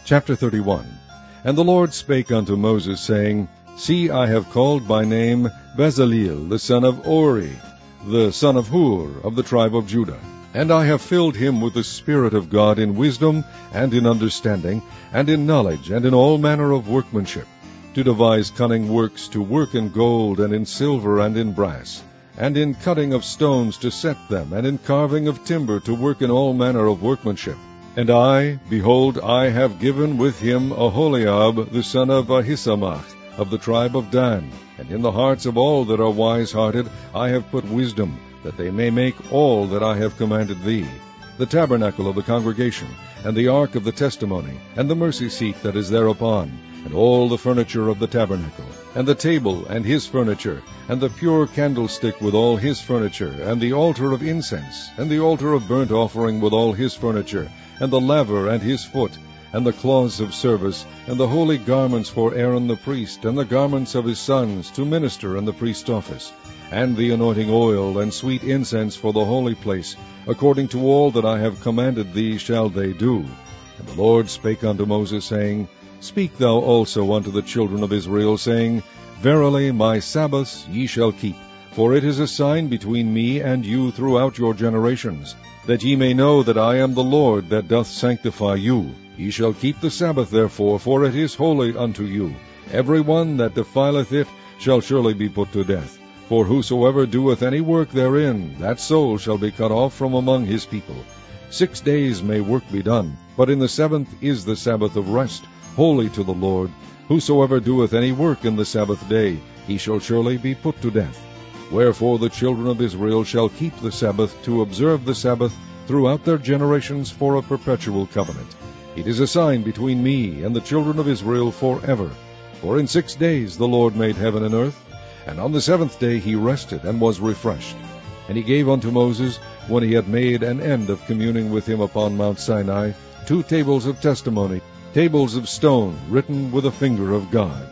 Chapter 31. And the Lord spake unto Moses, saying, See, I have called by name Bezaleel, the son of Uri, the son of Hur, of the tribe of Judah. And I have filled him with the Spirit of God in wisdom, and in understanding, and in knowledge, and in all manner of workmanship, to devise cunning works, to work in gold, and in silver, and in brass, and in cutting of stones to set them, and in carving of timber, to work in all manner of workmanship. And I, behold, I have given with him Aholiab, the son of Ahisamach, of the tribe of Dan. And in the hearts of all that are wise-hearted I have put wisdom, that they may make all that I have commanded thee: the tabernacle of the congregation, and the ark of the testimony, and the mercy seat that is thereupon, and all the furniture of the tabernacle, and the table and his furniture, and the pure candlestick with all his furniture, and the altar of incense, and the altar of burnt offering with all his furniture, and the laver and his foot, and the cloths of service, and the holy garments for Aaron the priest, and the garments of his sons to minister in the priest's office, and the anointing oil and sweet incense for the holy place, according to all that I have commanded thee shall they do. And the Lord spake unto Moses, saying, Speak thou also unto the children of Israel, saying, Verily my Sabbaths ye shall keep, for it is a sign between me and you throughout your generations, that ye may know that I am the Lord that doth sanctify you. Ye shall keep the Sabbath therefore, for it is holy unto you. Every one that defileth it shall surely be put to death. For whosoever doeth any work therein, that soul shall be cut off from among his people. 6 days may work be done, but in the 7th is the Sabbath of rest, holy to the Lord. Whosoever doeth any work in the Sabbath day, he shall surely be put to death. Wherefore the children of Israel shall keep the Sabbath, to observe the Sabbath throughout their generations for a perpetual covenant. It is a sign between me and the children of Israel forever. For in 6 days the Lord made heaven and earth, and on the 7th day he rested and was refreshed. And he gave unto Moses, when he had made an end of communing with him upon Mount Sinai, 2 tables of testimony, tables of stone, written with a finger of God.